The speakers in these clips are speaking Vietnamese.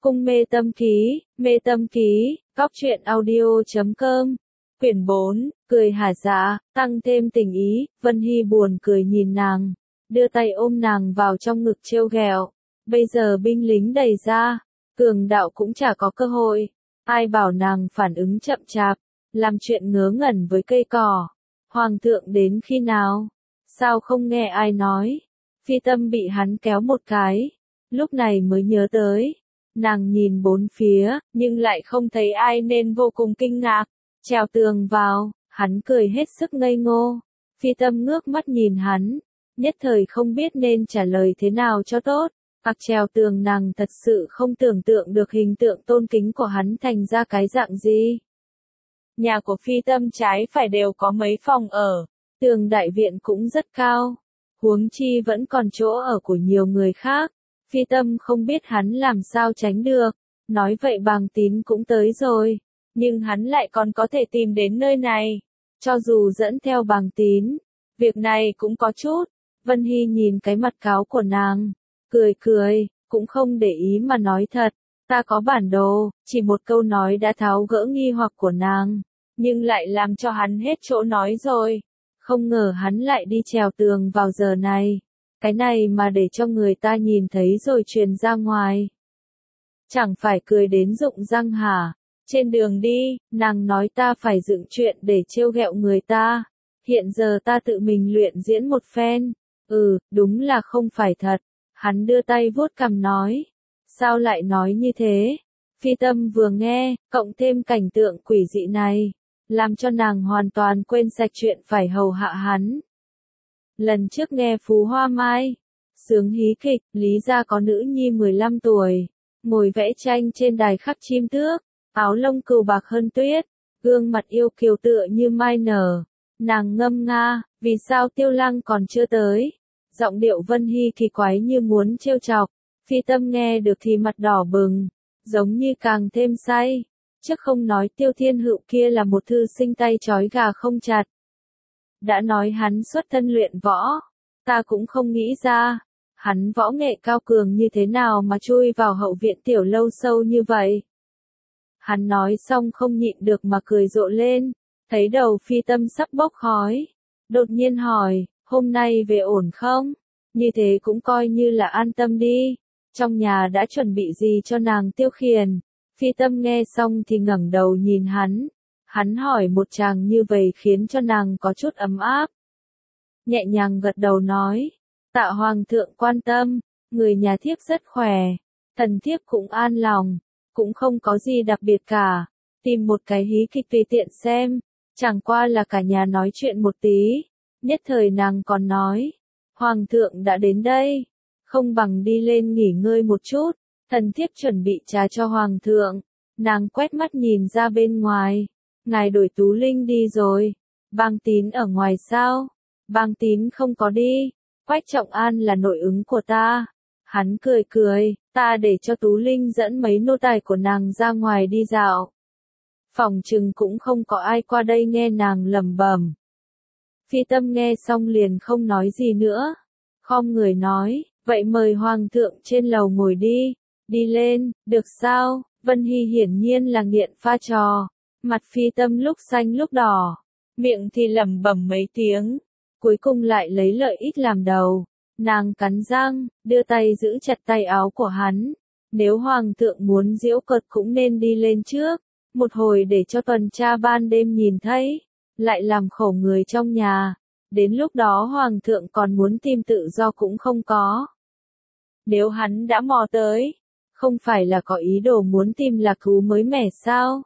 Cung mê tâm ký, góc truyện audio.com, quyển 4, cười hả dạ, tăng thêm tình ý, Vân Hy buồn cười nhìn nàng, đưa tay ôm nàng vào trong ngực trêu ghẹo. Bây giờ binh lính đầy ra, cường đạo cũng chả có cơ hội, ai bảo nàng phản ứng chậm chạp, làm chuyện ngớ ngẩn với cây cỏ. Hoàng thượng đến khi nào? Sao không nghe ai nói? Phi Tâm bị hắn kéo một cái, lúc này mới nhớ tới. Nàng nhìn bốn phía, nhưng lại không thấy ai nên vô cùng kinh ngạc. Trèo tường vào, hắn cười hết sức ngây ngô. Phi Tâm ngước mắt nhìn hắn, nhất thời không biết nên trả lời thế nào cho tốt. Trèo tường nàng thật sự không tưởng tượng được hình tượng tôn kính của hắn thành ra cái dạng gì. Nhà của Phi Tâm trái phải đều có mấy phòng ở, tường đại viện cũng rất cao, huống chi vẫn còn chỗ ở của nhiều người khác. Phi Tâm không biết hắn làm sao tránh được, nói vậy Bàng Tín cũng tới rồi, nhưng hắn lại còn có thể tìm đến nơi này, cho dù dẫn theo Bàng Tín, việc này cũng có chút. Vân Hy nhìn cái mặt cáo của nàng, cười, cũng không để ý mà nói thật, ta có bản đồ. Chỉ một câu nói đã tháo gỡ nghi hoặc của nàng, nhưng lại làm cho hắn hết chỗ nói rồi. Không ngờ hắn lại đi trèo tường vào giờ này. Cái này mà để cho người ta nhìn thấy rồi truyền ra ngoài, chẳng phải cười đến rụng răng hả? Trên đường đi, nàng nói ta phải dựng chuyện để trêu ghẹo người ta. Hiện giờ ta tự mình luyện diễn một phen. Đúng là không phải thật. Hắn đưa tay vuốt cằm nói. Sao lại nói như thế? Phi Tâm vừa nghe, cộng thêm cảnh tượng quỷ dị này, làm cho nàng hoàn toàn quên sạch chuyện phải hầu hạ hắn. Lần trước nghe Phú Hoa Mai sướng hí kịch, lý ra có nữ nhi 15 tuổi, ngồi vẽ tranh trên đài khắc chim tước, áo lông cừu bạc hơn tuyết, gương mặt yêu kiều tựa như mai nở. Nàng ngâm nga, vì sao Tiêu Lăng còn chưa tới? Giọng điệu Vân Hy kỳ quái như muốn trêu chọc. Phi Tâm nghe được thì mặt đỏ bừng, giống như càng thêm say. Chứ không nói Tiêu Thiên Hữu kia là một thư sinh tay trói gà không chặt. Đã nói hắn xuất thân luyện võ, ta cũng không nghĩ ra, hắn võ nghệ cao cường như thế nào mà chui vào hậu viện tiểu lâu sâu như vậy. Hắn nói xong không nhịn được mà cười rộ lên, thấy đầu Phi Tâm sắp bốc khói, đột nhiên hỏi, hôm nay về ổn không? Như thế cũng coi như là an tâm đi, trong nhà đã chuẩn bị gì cho nàng tiêu khiển? Phi Tâm nghe xong thì ngẩng đầu nhìn hắn hỏi một chàng như vậy khiến cho nàng có chút ấm áp. Nhẹ nhàng gật đầu nói, tạ hoàng thượng quan tâm, người nhà thiếp rất khỏe, thần thiếp cũng an lòng, cũng không có gì đặc biệt cả, tìm một cái hí kịch tùy tiện xem, chẳng qua là cả nhà nói chuyện một tí. Nhất thời nàng còn nói, hoàng thượng đã đến đây, không bằng đi lên nghỉ ngơi một chút, thần thiếp chuẩn bị trà cho hoàng thượng. Nàng quét mắt nhìn ra bên ngoài, ngài đổi Tú Linh đi rồi, Bàng Tín ở ngoài sao? Bàng Tín không có đi, Quách Trọng An là nội ứng của ta. Hắn cười, ta để cho Tú Linh dẫn mấy nô tài của nàng ra ngoài đi dạo. Phòng chừng cũng không có ai qua đây nghe nàng lẩm bẩm. Phi Tâm nghe xong liền không nói gì nữa, khom người nói, vậy mời hoàng thượng trên lầu ngồi đi lên, được sao? Vân Hy hiển nhiên là nghiện pha trò, mặt Phi Tâm lúc xanh lúc đỏ, miệng thì lẩm bẩm mấy tiếng, cuối cùng lại lấy lợi ích làm đầu. Nàng cắn răng, đưa tay giữ chặt tay áo của hắn. Nếu hoàng thượng muốn giễu cợt cũng nên đi lên trước, một hồi để cho tuần tra ban đêm nhìn thấy, lại làm khổ người trong nhà. Đến lúc đó hoàng thượng còn muốn tìm tự do cũng không có. Nếu hắn đã mò tới, không phải là có ý đồ muốn tìm lạc thú mới mẻ sao?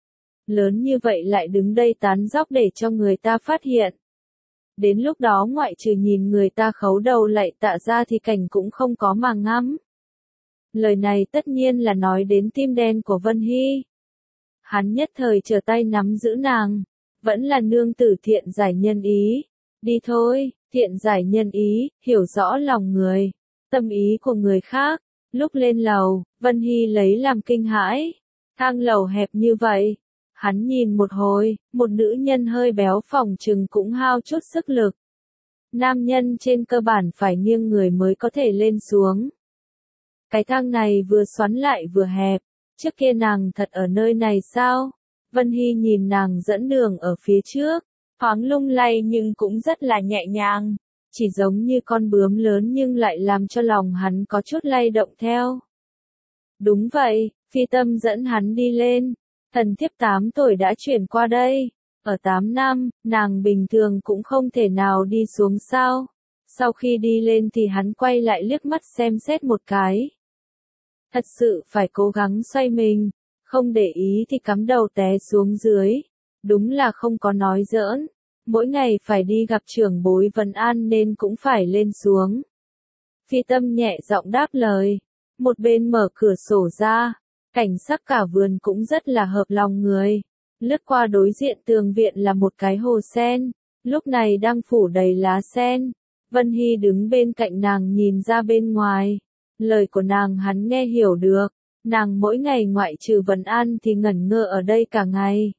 Lớn như vậy lại đứng đây tán dóc để cho người ta phát hiện. Đến lúc đó ngoại trừ nhìn người ta khấu đầu lại tạ ra thì cảnh cũng không có mà ngắm. Lời này tất nhiên là nói đến tim đen của Vân Hy. Hắn nhất thời trở tay nắm giữ nàng, vẫn là nương tử thiện giải nhân ý. Đi thôi, thiện giải nhân ý, hiểu rõ lòng người, tâm ý của người khác. Lúc lên lầu, Vân Hy lấy làm kinh hãi. Thang lầu hẹp như vậy. Hắn nhìn một hồi, một nữ nhân hơi béo phỏng chừng cũng hao chút sức lực. Nam nhân trên cơ bản phải nghiêng người mới có thể lên xuống. Cái thang này vừa xoắn lại vừa hẹp, trước kia nàng thật ở nơi này sao? Vân Hy nhìn nàng dẫn đường ở phía trước, thoáng lung lay nhưng cũng rất là nhẹ nhàng, chỉ giống như con bướm lớn nhưng lại làm cho lòng hắn có chút lay động theo. Đúng vậy, Phi Tâm dẫn hắn đi lên, thần thiếp 8 tuổi đã chuyển qua đây, ở 8 năm, nàng bình thường cũng không thể nào đi xuống sao. Sau khi đi lên thì hắn quay lại liếc mắt xem xét một cái. Thật sự phải cố gắng xoay mình, không để ý thì cắm đầu té xuống dưới. Đúng là không có nói giỡn, mỗi ngày phải đi gặp trưởng bối vấn an nên cũng phải lên xuống. Phi Tâm nhẹ giọng đáp lời, một bên mở cửa sổ ra, cảnh sắc cả vườn cũng rất là hợp lòng người. Lướt qua đối diện tường viện là một cái hồ sen, lúc này đang phủ đầy lá sen. Vân Hy đứng bên cạnh nàng nhìn ra bên ngoài. Lời của nàng hắn nghe hiểu được, nàng mỗi ngày ngoại trừ vấn an thì ngẩn ngơ ở đây cả ngày.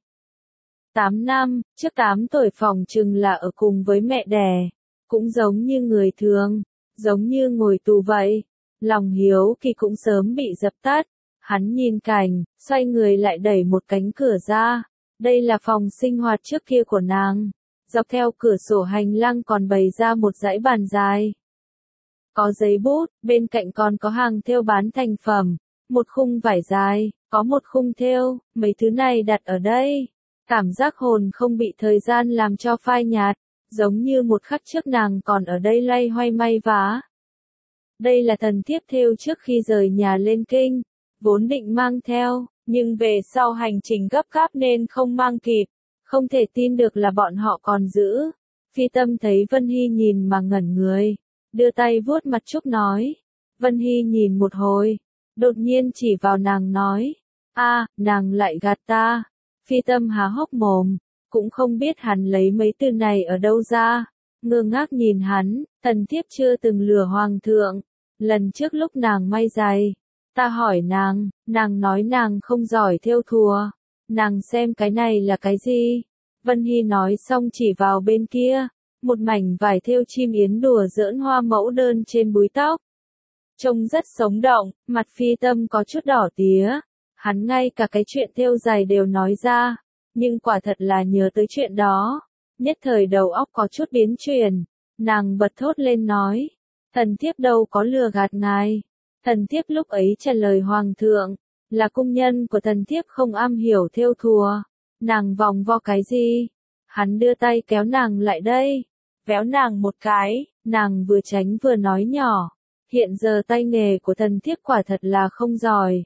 8 năm, trước 8 tuổi phòng chừng là ở cùng với mẹ đẻ, cũng giống như người thường, giống như ngồi tù vậy. Lòng hiếu kỳ cũng sớm bị dập tắt, hắn nhìn cảnh, xoay người lại đẩy một cánh cửa ra. Đây là phòng sinh hoạt trước kia của nàng. Dọc theo cửa sổ hành lang còn bày ra một dãy bàn dài. Có giấy bút, bên cạnh còn có hàng thêu bán thành phẩm, một khung vải dài, có một khung thêu, mấy thứ này đặt ở đây. Cảm giác hồn không bị thời gian làm cho phai nhạt, giống như một khắc trước nàng còn ở đây loay hoay may vá. Đây là thần thiếp thêu trước khi rời nhà lên kinh, vốn định mang theo, nhưng về sau hành trình gấp gáp nên không mang kịp, không thể tin được là bọn họ còn giữ. Phi Tâm thấy Vân Hy nhìn mà ngẩn người, đưa tay vuốt mặt Trúc nói. Vân Hy nhìn một hồi, đột nhiên chỉ vào nàng nói, nàng lại gạt ta. Phi Tâm há hốc mồm, cũng không biết hắn lấy mấy từ này ở đâu ra, ngơ ngác nhìn hắn. Thần thiếp chưa từng lừa hoàng thượng, lần trước lúc nàng may giày, ta hỏi nàng nói nàng không giỏi thêu thùa, nàng xem cái này là cái gì? Vân Hy nói xong chỉ vào bên kia, một mảnh vải thêu chim yến đùa giỡn hoa mẫu đơn trên búi tóc. Trông rất sống động, mặt Phi Tâm có chút đỏ tía, hắn ngay cả cái chuyện thêu giày đều nói ra, nhưng quả thật là nhớ tới chuyện đó, nhất thời đầu óc có chút biến chuyển, nàng bật thốt lên nói, thần thiếp đâu có lừa gạt ngài. Thần thiếp lúc ấy trả lời hoàng thượng, là cung nhân của thần thiếp không am hiểu thêu thùa. Nàng vòng vo cái gì? Hắn đưa tay kéo nàng lại đây, véo nàng một cái, nàng vừa tránh vừa nói nhỏ, hiện giờ tay nghề của thần thiếp quả thật là không giỏi.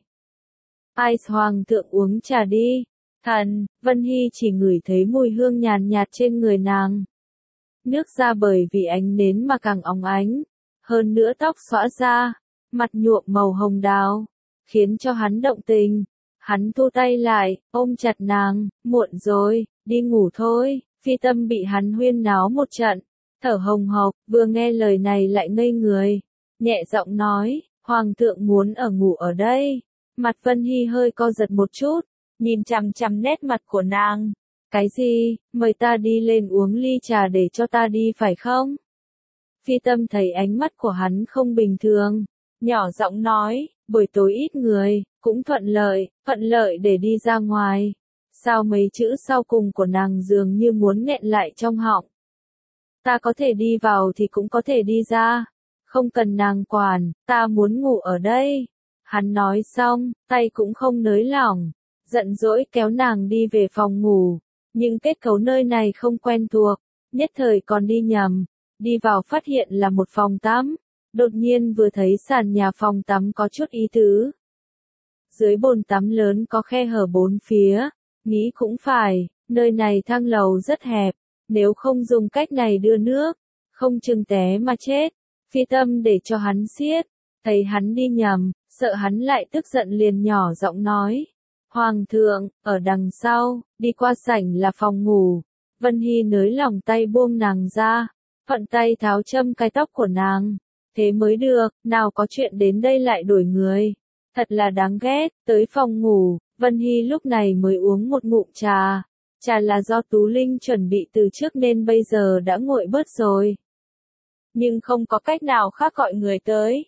Ai hoàng thượng uống trà đi. Thần, Vân Hy chỉ ngửi thấy mùi hương nhàn nhạt trên người nàng. Nước da bởi vì ánh nến mà càng óng ánh, hơn nữa tóc xõa ra, mặt nhuộm màu hồng đào, khiến cho hắn động tình. Hắn thu tay lại, ôm chặt nàng, muộn rồi, đi ngủ thôi. Phi Tâm bị hắn huyên náo một trận, thở hồng hộc, vừa nghe lời này lại ngây người, nhẹ giọng nói, hoàng thượng muốn ngủ ở đây. Mặt Vân Hy hơi co giật một chút, nhìn chằm chằm nét mặt của nàng. Cái gì, mời ta đi lên uống ly trà để cho ta đi phải không? Phi Tâm thấy ánh mắt của hắn không bình thường, nhỏ giọng nói, buổi tối ít người, cũng thuận lợi để đi ra ngoài. Sao mấy chữ sau cùng của nàng dường như muốn nghẹn lại trong họng. Ta có thể đi vào thì cũng có thể đi ra, không cần nàng quản, ta muốn ngủ ở đây. Hắn nói xong, tay cũng không nới lỏng, giận dỗi kéo nàng đi về phòng ngủ, nhưng kết cấu nơi này không quen thuộc, nhất thời còn đi nhầm, đi vào phát hiện là một phòng tắm, đột nhiên vừa thấy sàn nhà phòng tắm có chút ý tứ. Dưới bồn tắm lớn có khe hở bốn phía, nghĩ cũng phải, nơi này thang lầu rất hẹp, nếu không dùng cách này đưa nước, không chừng té mà chết. Phi Tâm để cho hắn siết, thấy hắn đi nhầm, sợ hắn lại tức giận liền nhỏ giọng nói. Hoàng thượng, ở đằng sau, đi qua sảnh là phòng ngủ. Vân Hy nới lỏng tay buông nàng ra, thuận tay tháo châm cái tóc của nàng. Thế mới được, nào có chuyện đến đây lại đổi người. Thật là đáng ghét, tới phòng ngủ, Vân Hy lúc này mới uống một ngụm trà. Trà là do Tú Linh chuẩn bị từ trước nên bây giờ đã nguội bớt rồi. Nhưng không có cách nào khác gọi người tới.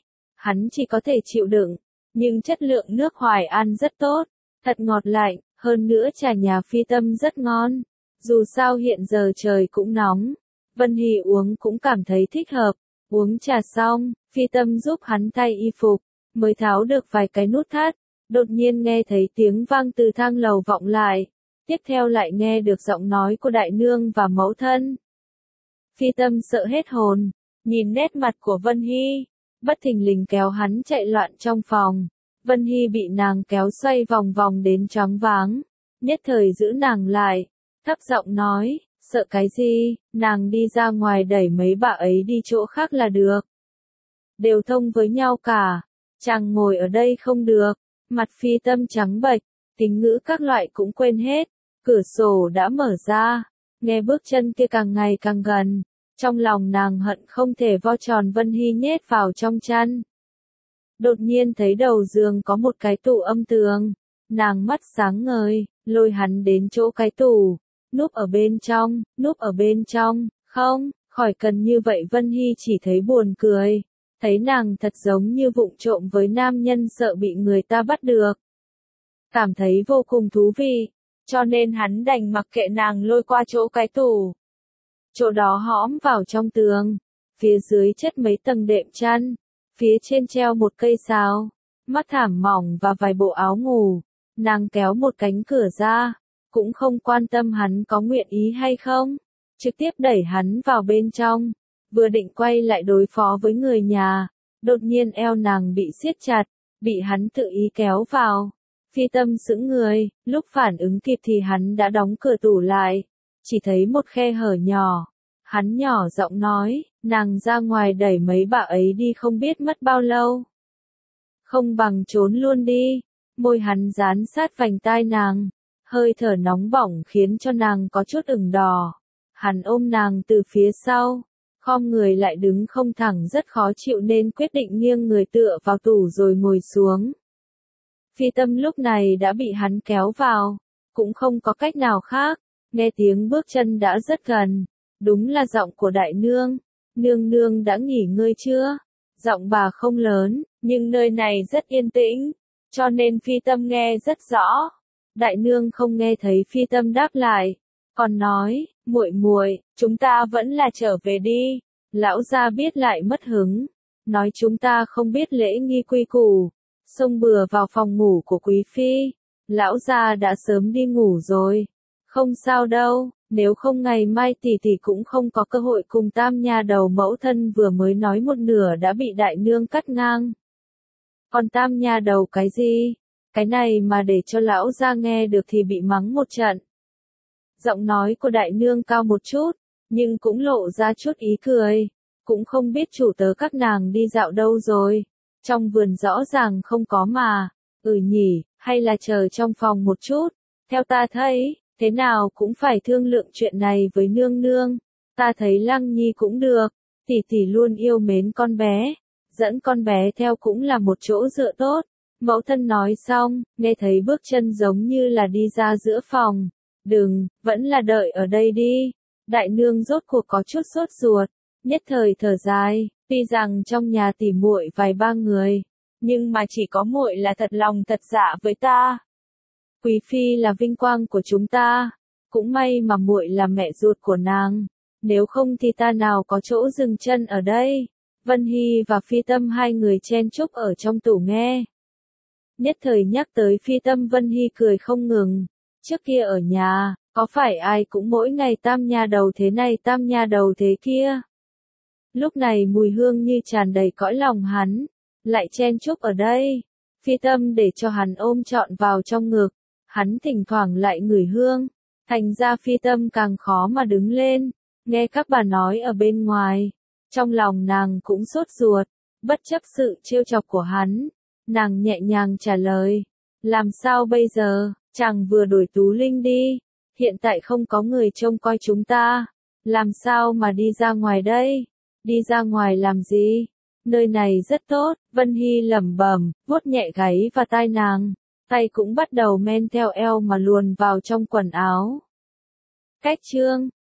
hắn chỉ có thể chịu đựng, nhưng chất lượng nước Hoài An rất tốt, thật ngọt lạnh, hơn nữa trà nhà Phi Tâm rất ngon. Dù sao hiện giờ trời cũng nóng, Vân Hy uống cũng cảm thấy thích hợp. Uống trà xong, Phi Tâm giúp hắn thay y phục, mới tháo được vài cái nút thắt. Đột nhiên nghe thấy tiếng vang từ thang lầu vọng lại, tiếp theo lại nghe được giọng nói của đại nương và mẫu thân. Phi Tâm sợ hết hồn, nhìn nét mặt của Vân Hy, bất thình lình kéo hắn chạy loạn trong phòng. Vân Hy bị nàng kéo xoay vòng vòng đến choáng váng, nhất thời giữ nàng lại, thấp giọng nói, sợ cái gì, nàng đi ra ngoài đẩy mấy bà ấy đi chỗ khác là được. Đều thông với nhau cả, chàng ngồi ở đây không được. Mặt Phi Tâm trắng bệch, tính ngữ các loại cũng quên hết, cửa sổ đã mở ra, nghe bước chân kia càng ngày càng gần, trong lòng nàng hận không thể vo tròn Vân Hy nhét vào trong chăn. Đột nhiên thấy đầu giường có một cái tủ âm tường, nàng mắt sáng ngời, lôi hắn đến chỗ cái tủ, núp ở bên trong, không, khỏi cần như vậy. Vân Hy chỉ thấy buồn cười. Thấy nàng thật giống như vụng trộm với nam nhân sợ bị người ta bắt được. Cảm thấy vô cùng thú vị, cho nên hắn đành mặc kệ nàng lôi qua chỗ cái tủ. Chỗ đó hõm vào trong tường, phía dưới chất mấy tầng đệm chăn, phía trên treo một cây sáo, mắt thảm mỏng và vài bộ áo ngủ. Nàng kéo một cánh cửa ra, cũng không quan tâm hắn có nguyện ý hay không, trực tiếp đẩy hắn vào bên trong. Vừa định quay lại đối phó với người nhà, đột nhiên eo nàng bị siết chặt, bị hắn tự ý kéo vào. Phi Tâm sững người, lúc phản ứng kịp thì hắn đã đóng cửa tủ lại, chỉ thấy một khe hở nhỏ. Hắn nhỏ giọng nói, nàng ra ngoài đẩy mấy bà ấy đi không biết mất bao lâu. Không bằng trốn luôn đi. Môi hắn dán sát vành tai nàng, hơi thở nóng bỏng khiến cho nàng có chút ửng đỏ. Hắn ôm nàng từ phía sau, khom người lại đứng không thẳng rất khó chịu nên quyết định nghiêng người tựa vào tủ rồi ngồi xuống. Phi Tâm lúc này đã bị hắn kéo vào, cũng không có cách nào khác, nghe tiếng bước chân đã rất gần, đúng là giọng của đại nương. Nương nương đã nghỉ ngơi chưa? Giọng bà không lớn, nhưng nơi này rất yên tĩnh, cho nên Phi Tâm nghe rất rõ. Đại nương không nghe thấy Phi Tâm đáp lại, còn nói, muội muội, chúng ta vẫn là trở về đi. Lão gia biết lại mất hứng, nói chúng ta không biết lễ nghi quy củ, xông bừa vào phòng ngủ của quý phi. Lão gia đã sớm đi ngủ rồi, không sao đâu, nếu không ngày mai tỷ tỷ cũng không có cơ hội cùng tam nha đầu. Mẫu thân vừa mới nói một nửa đã bị đại nương cắt ngang. Còn tam nha đầu cái gì? Cái này mà để cho lão gia nghe được thì bị mắng một trận. Giọng nói của đại nương cao một chút, nhưng cũng lộ ra chút ý cười. Cũng không biết chủ tớ các nàng đi dạo đâu rồi. Trong vườn rõ ràng không có mà. Nhỉ, hay là chờ trong phòng một chút. Theo ta thấy, thế nào cũng phải thương lượng chuyện này với nương nương. Ta thấy Lăng Nhi cũng được. Tỷ tỷ luôn yêu mến con bé. Dẫn con bé theo cũng là một chỗ dựa tốt. Mẫu thân nói xong, nghe thấy bước chân giống như là đi ra giữa phòng. Đừng, vẫn là đợi ở đây đi. Đại nương rốt cuộc có chút sốt ruột, nhất thời thở dài, tuy rằng trong nhà tỉ muội vài ba người, nhưng mà chỉ có muội là thật lòng thật dạ với ta. Quý phi là vinh quang của chúng ta, cũng may mà muội là mẹ ruột của nàng, nếu không thì ta nào có chỗ dừng chân ở đây. Vân Hy và Phi Tâm hai người chen chúc ở trong tủ nghe. Nhất thời nhắc tới Phi Tâm, Vân Hy cười không ngừng. Trước kia ở nhà, có phải ai cũng mỗi ngày tam nha đầu thế này tam nha đầu thế kia. Lúc này mùi hương như tràn đầy cõi lòng hắn, lại chen chúc ở đây. Phi Tâm để cho hắn ôm trọn vào trong ngực, hắn thỉnh thoảng lại ngửi hương, thành ra Phi Tâm càng khó mà đứng lên, nghe các bà nói ở bên ngoài. Trong lòng nàng cũng sốt ruột, bất chấp sự trêu chọc của hắn, nàng nhẹ nhàng trả lời, làm sao bây giờ, chàng vừa đuổi Tú Linh đi, hiện tại không có người trông coi chúng ta, làm sao mà đi ra ngoài đây, đi ra ngoài làm gì, nơi này rất tốt. Vân Hy lẩm bẩm, vuốt nhẹ gáy và tai nàng, tay cũng bắt đầu men theo eo mà luồn vào trong quần áo. Cách chương